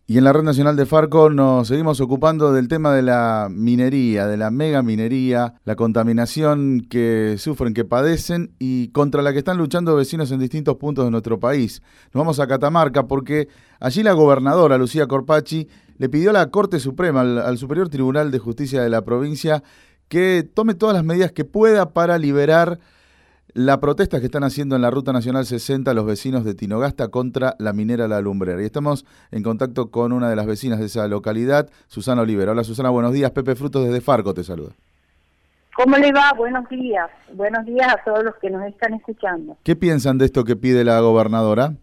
Y en la Red Nacional de Farco nos seguimos ocupando del tema de la minería, de la mega minería, la contaminación que sufren, que padecen y contra la que están luchando vecinos en distintos puntos de nuestro país. Nos vamos a Catamarca porque allí la gobernadora Lucía Corpacci le pidió a la Corte Suprema, al Superior Tribunal de Justicia de la provincia, que tome todas las medidas que pueda para liberar la protesta que están haciendo en la Ruta Nacional 60 los vecinos de Tinogasta contra la minera La Lumbrera. Y estamos en contacto con una de las vecinas de esa localidad, Susana Olivera. Hola Susana, buenos días. Pepe Frutos desde Farco te saluda. ¿Cómo le va? Buenos días. Buenos días a todos los que nos están escuchando. ¿Qué piensan de esto que pide la gobernadora?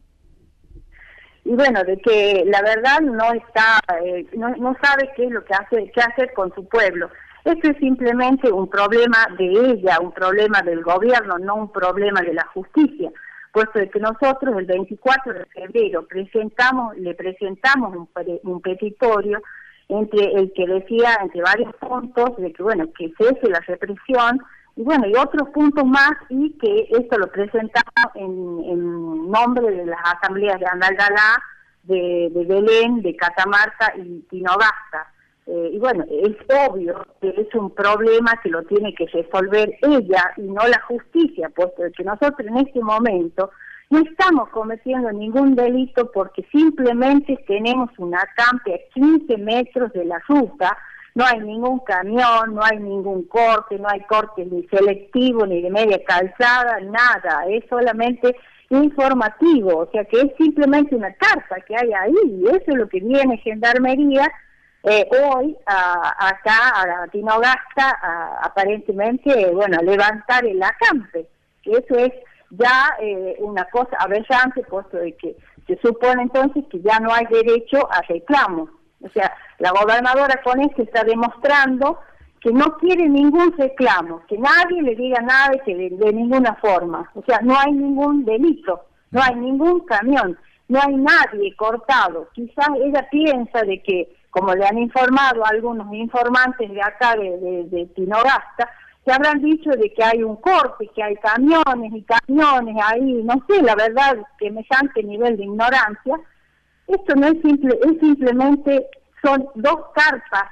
Y bueno, de que la verdad no está, no sabe qué es lo que qué hacer con su pueblo. Esto es simplemente un problema de ella, un problema del gobierno, no un problema de la justicia, puesto de que nosotros el 24 de febrero le presentamos un petitorio entre el que decía, entre varios puntos, de que bueno, que cese la represión, y bueno, y otros puntos más, y que esto lo presentamos en nombre de las asambleas de Andalgalá, de Belén, de Catamarca y Tinogasta. Y bueno, es obvio que es un problema que lo tiene que resolver ella y no la justicia, puesto que nosotros en este momento no estamos cometiendo ningún delito porque simplemente tenemos un acampe a 15 metros de la ruta, no hay ningún camión, no hay ningún corte, no hay corte ni selectivo ni de media calzada, nada, es solamente informativo, o sea que es simplemente una carpa que hay ahí, y eso es lo que viene Gendarmería hoy acá a Tinogasta aparentemente, bueno, a levantar el acampe, que eso es ya una cosa aberrante, puesto de que se supone entonces que ya no hay derecho a reclamo. O sea, la gobernadora con esto está demostrando que no quiere ningún reclamo, que nadie le diga nada de ninguna forma. O sea, no hay ningún delito, no hay ningún camión, no hay nadie cortado. Quizás ella piensa de que, como le han informado algunos informantes de acá de Tinogasta, que habrán dicho de que hay un corte, que hay camiones y camiones ahí, no sé, la verdad, semejante nivel de ignorancia. Esto no es simple, es simplemente, son dos carpas,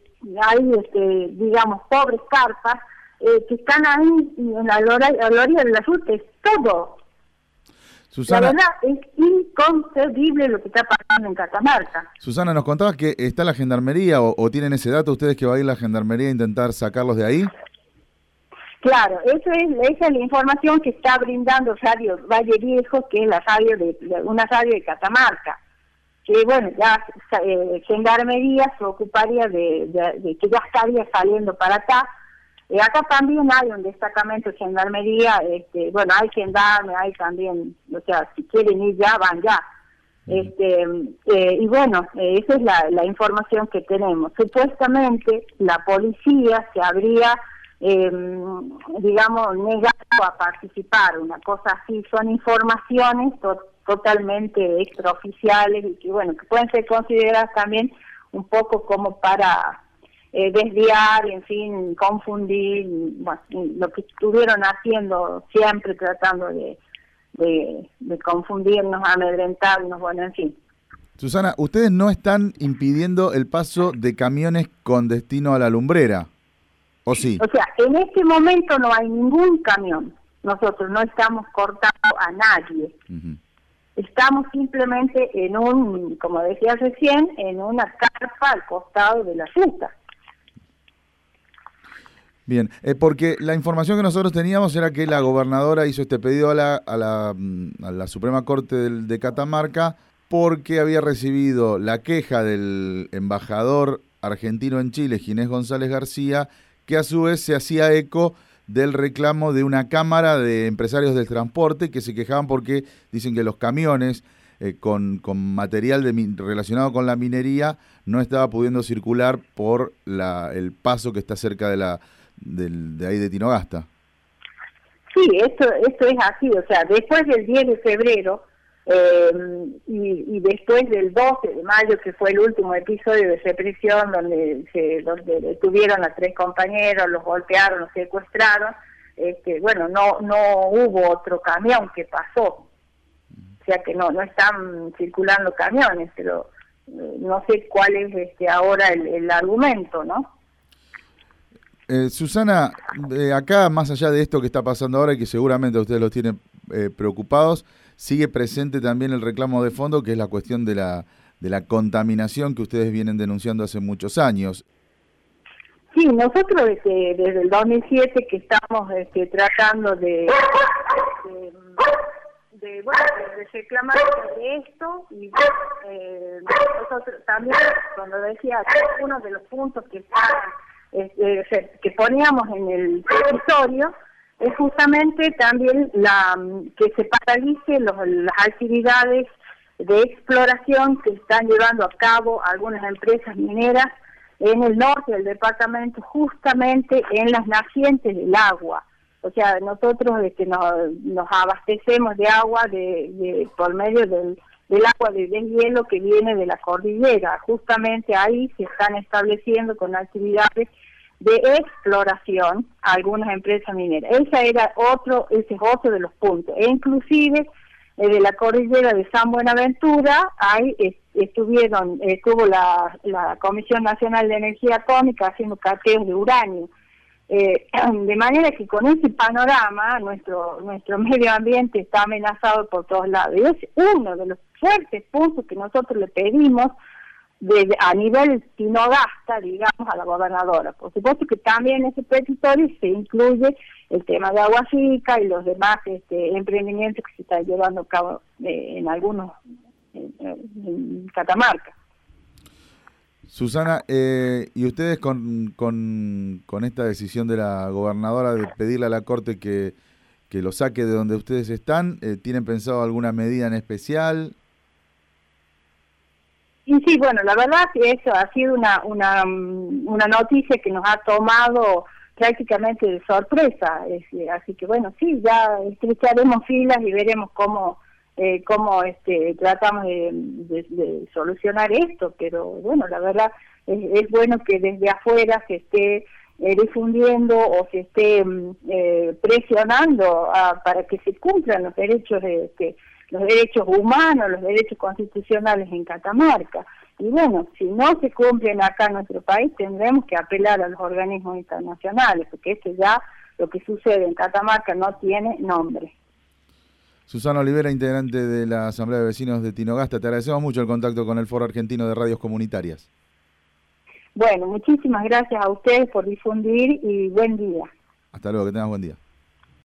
ahí, digamos, pobres carpas, que están ahí en la orilla de la ruta, es todo. Susana, la verdad es inconcebible lo que está pasando en Catamarca. Susana, nos contabas que está la Gendarmería, o tienen ese dato ustedes, que va a ir la Gendarmería a intentar sacarlos de ahí. Claro, esa es la información que está brindando Radio Valle Viejo, que es la radio una radio de Catamarca. Que bueno, ya Gendarmería se ocuparía de que ya estaría saliendo para acá. Acá también hay un destacamento de Gendarmería, bueno, hay gendarme, hay también, o sea, si quieren ir ya, van ya. Y bueno, esa es la información que tenemos. Supuestamente la policía se habría, digamos, negado a participar, una cosa así. Son informaciones totalmente extraoficiales y que, bueno, que pueden ser consideradas también un poco como para desviar, en fin, confundir, bueno, lo que estuvieron haciendo siempre, tratando de confundirnos, amedrentarnos, bueno, en fin. Susana, ustedes no están impidiendo el paso de camiones con destino a La Lumbrera, ¿o sí? O sea, en este momento no hay ningún camión. Nosotros no estamos cortando a nadie. Uh-huh. Estamos simplemente en como decía recién, en una carpa al costado de la ruta. Bien, porque la información que nosotros teníamos era que la gobernadora hizo este pedido a la Suprema Corte de Catamarca porque había recibido la queja del embajador argentino en Chile, Ginés González García, que a su vez se hacía eco del reclamo de una cámara de empresarios del transporte que se quejaban porque dicen que los camiones con material relacionado con la minería no estaba pudiendo circular por el paso que está cerca de ahí de Tinogasta. Sí, esto es así, o sea, después del 10 de febrero y después del 12 de mayo, que fue el último episodio de represión donde detuvieron a 3 compañeros, los golpearon, los secuestraron, bueno, no hubo otro camión que pasó, o sea que no están circulando camiones, pero no sé cuál es ahora el argumento, ¿no? Susana, acá más allá de esto que está pasando ahora y que seguramente a ustedes los tiene preocupados, sigue presente también el reclamo de fondo, que es la cuestión de la contaminación que ustedes vienen denunciando hace muchos años. Sí, nosotros desde el 2007 que estamos tratando de reclamar de esto, y nosotros también, cuando decía uno de los puntos que que poníamos en el territorio es justamente también que se paralice las actividades de exploración que están llevando a cabo algunas empresas mineras en el norte del departamento, justamente en las nacientes del agua. O sea, nosotros nos abastecemos de agua por medio del agua de deshielo que viene de la cordillera. Justamente ahí se están estableciendo con actividades de exploración a algunas empresas mineras. Ese es otro de los puntos. E inclusive de la cordillera de San Buenaventura, ahí estuvo la Comisión Nacional de Energía Atómica haciendo cateos de uranio. De manera que con ese panorama nuestro medio ambiente está amenazado por todos lados. Y es uno de los fuertes puntos que nosotros le pedimos a nivel Tinogasta, digamos, a la gobernadora. Por supuesto que también en ese petitorio se incluye el tema de Agua Chica y los demás emprendimientos que se están llevando a cabo en algunos en Catamarca. Susana, ¿y ustedes con esta decisión de la gobernadora de pedirle a la Corte que lo saque de donde ustedes están, tienen pensado alguna medida en especial? Y sí, bueno, la verdad que eso ha sido una noticia que nos ha tomado prácticamente de sorpresa, así que bueno, sí, ya estrecharemos filas y veremos cómo tratamos de solucionar esto, pero bueno, la verdad es bueno que desde afuera se esté difundiendo o se esté presionando para que se cumplan los derechos humanos, los derechos constitucionales en Catamarca. Y bueno, si no se cumplen acá en nuestro país, tendremos que apelar a los organismos internacionales, porque lo que sucede en Catamarca no tiene nombre. Susana Olivera, integrante de la Asamblea de Vecinos de Tinogasta, te agradecemos mucho el contacto con el Foro Argentino de Radios Comunitarias. Bueno, muchísimas gracias a ustedes por difundir y buen día. Hasta luego, que tengas buen día.